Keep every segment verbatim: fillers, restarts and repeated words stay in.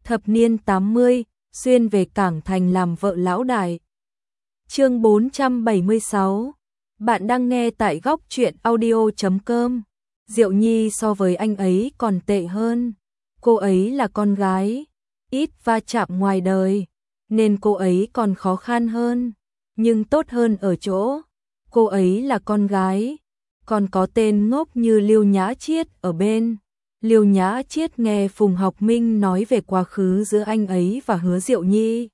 Thập niên tám mươi, xuyên về Cảng Thành làm vợ lão đại. Chương bốn trăm bảy mươi sáu. Bạn đang nghe tại góc truyện audio chấm com. Diệu Nhi so với anh ấy còn tệ hơn. Cô ấy là con gái, ít va chạm ngoài đời, nên cô ấy còn khó khăn hơn. Nhưng tốt hơn ở chỗ, cô ấy là con gái, còn có tên ngốc như Liêu Nhã Chiết ở bên. Liêu Nhã Chiết nghe Phùng Học Minh nói về quá khứ giữa anh ấy và Hứa Diệu Nhi.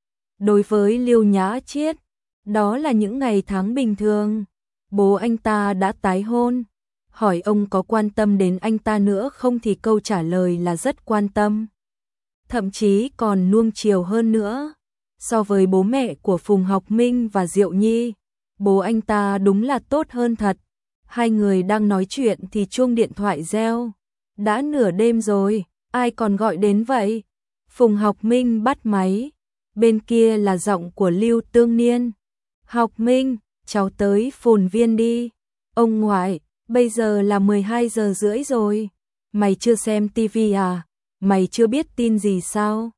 Đối với Liêu Nhã Chiết, đó là những ngày tháng bình thường. Bố anh ta đã tái hôn, hỏi ông có quan tâm đến anh ta nữa không thì câu trả lời là rất quan tâm. Thậm chí còn nuông chiều hơn nữa. So với bố mẹ của Phùng Học Minh và Diệu Nhi, bố anh ta đúng là tốt hơn thật. Hai người đang nói chuyện thì chuông điện thoại reo. Đã nửa đêm rồi, ai còn gọi đến vậy? Phùng Học Minh bắt máy. Bên kia là giọng của Lưu Tương Niên. Học Minh, cháu tới Phồn Viên đi. Ông ngoại, bây giờ là mười hai giờ rưỡi rồi. Mày chưa xem tivi à? Mày chưa biết tin gì sao?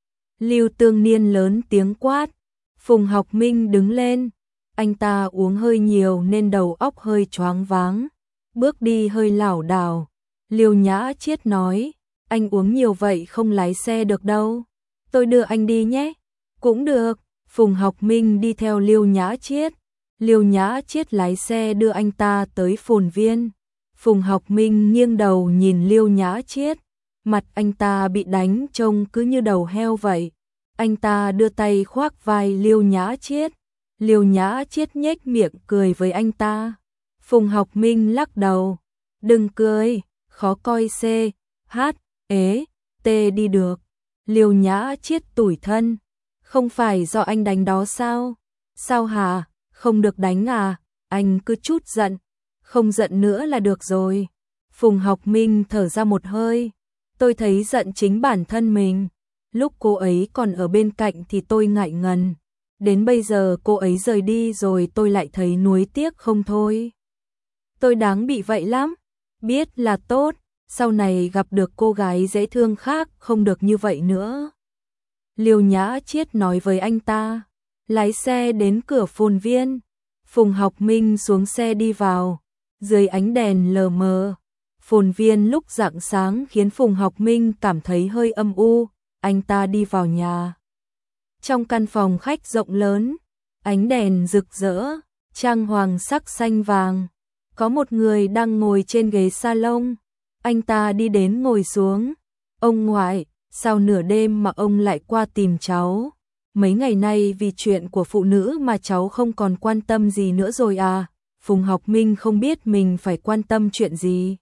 Lưu Tương Niên lớn tiếng quát. Phùng Học Minh đứng lên. Anh ta uống hơi nhiều nên đầu óc hơi choáng váng, bước đi hơi lảo đảo. Liêu Nhã Chiết nói, anh uống nhiều vậy không lái xe được đâu. Tôi đưa anh đi nhé. Cũng được. Phùng Học Minh đi theo Liêu Nhã Chiết. Liêu Nhã Chiết lái xe đưa anh ta tới Phồn Viên. Phùng Học Minh nghiêng đầu nhìn Liêu Nhã Chiết. Mặt anh ta bị đánh trông cứ như đầu heo vậy. Anh ta đưa tay khoác vai Liêu Nhã Chiết. Liêu Nhã Chiết nhếch miệng cười với anh ta. Phùng Học Minh lắc đầu. Đừng cười, khó coi c, h, ế, t đi được. Liêu Nhã Chiết tủi thân. Không phải do anh đánh đó sao? Sao hả? Không được đánh à? Anh cứ chút giận. Không giận nữa là được rồi. Phùng Học Minh thở ra một hơi. Tôi thấy giận chính bản thân mình. Lúc cô ấy còn ở bên cạnh thì tôi ngại ngần. Đến bây giờ cô ấy rời đi rồi tôi lại thấy nuối tiếc không thôi. Tôi đáng bị vậy lắm. Biết là tốt, sau này gặp được cô gái dễ thương khác không được như vậy nữa. Liêu Nhã Chiết nói với anh ta. Lái xe đến cửa Phồn Viên. Phùng Học Minh xuống xe đi vào. Dưới ánh đèn lờ mờ, Phồn Viên lúc rạng sáng khiến Phùng Học Minh cảm thấy hơi âm u. Anh ta đi vào nhà. Trong căn phòng khách rộng lớn, ánh đèn rực rỡ, trang hoàng sắc xanh vàng. Có một người đang ngồi trên ghế salon. Anh ta đi đến ngồi xuống. Ông ngoại, sao nửa đêm mà ông lại qua tìm cháu? Mấy ngày nay vì chuyện của phụ nữ mà cháu không còn quan tâm gì nữa rồi à? Phùng Học Minh không biết mình phải quan tâm chuyện gì.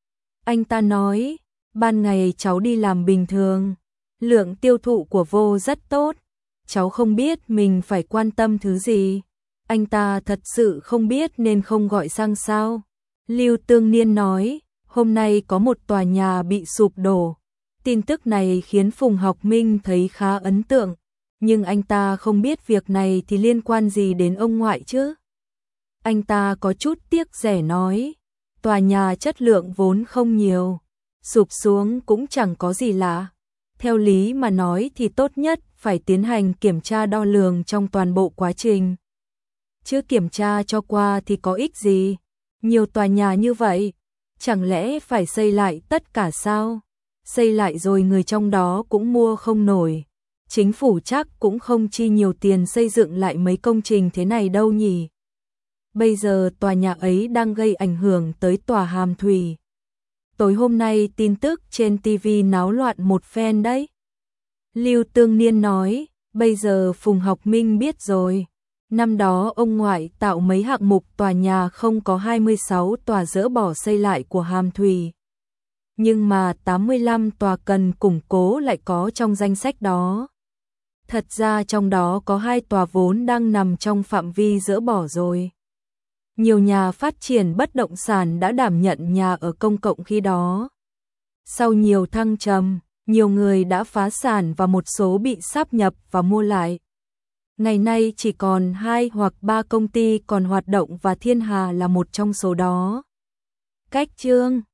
Anh ta nói, ban ngày cháu đi làm bình thường, lượng tiêu thụ của vô rất tốt. Cháu không biết mình phải quan tâm thứ gì. Anh ta thật sự không biết nên không gọi sang sao. Lưu Tương Niên nói, hôm nay có một tòa nhà bị sụp đổ. Tin tức này khiến Phùng Học Minh thấy khá ấn tượng. Nhưng anh ta không biết việc này thì liên quan gì đến ông ngoại chứ. Anh ta có chút tiếc rẻ nói, tòa nhà chất lượng vốn không nhiều, sụp xuống cũng chẳng có gì lạ. Theo lý mà nói thì tốt nhất phải tiến hành kiểm tra đo lường trong toàn bộ quá trình. Chứ kiểm tra cho qua thì có ích gì? Nhiều tòa nhà như vậy, chẳng lẽ phải xây lại tất cả sao? Xây lại rồi người trong đó cũng mua không nổi. Chính phủ chắc cũng không chi nhiều tiền xây dựng lại mấy công trình thế này đâu nhỉ? Bây giờ tòa nhà ấy đang gây ảnh hưởng tới tòa Hàm Thủy. Tối hôm nay tin tức trên tivi náo loạn một phen đấy. Lưu Tương Niên nói, bây giờ Phùng Học Minh biết rồi. Năm đó ông ngoại tạo mấy hạng mục tòa nhà không có hai mươi sáu tòa dỡ bỏ xây lại của Hàm Thủy. Nhưng mà tám mươi lăm tòa cần củng cố lại có trong danh sách đó. Thật ra trong đó có hai tòa vốn đang nằm trong phạm vi dỡ bỏ rồi. Nhiều nhà phát triển bất động sản đã đảm nhận nhà ở công cộng khi đó. Sau nhiều thăng trầm, nhiều người đã phá sản và một số bị sáp nhập và mua lại. Ngày nay chỉ còn hai hoặc ba công ty còn hoạt động và Thiên Hà là một trong số đó. Cách chương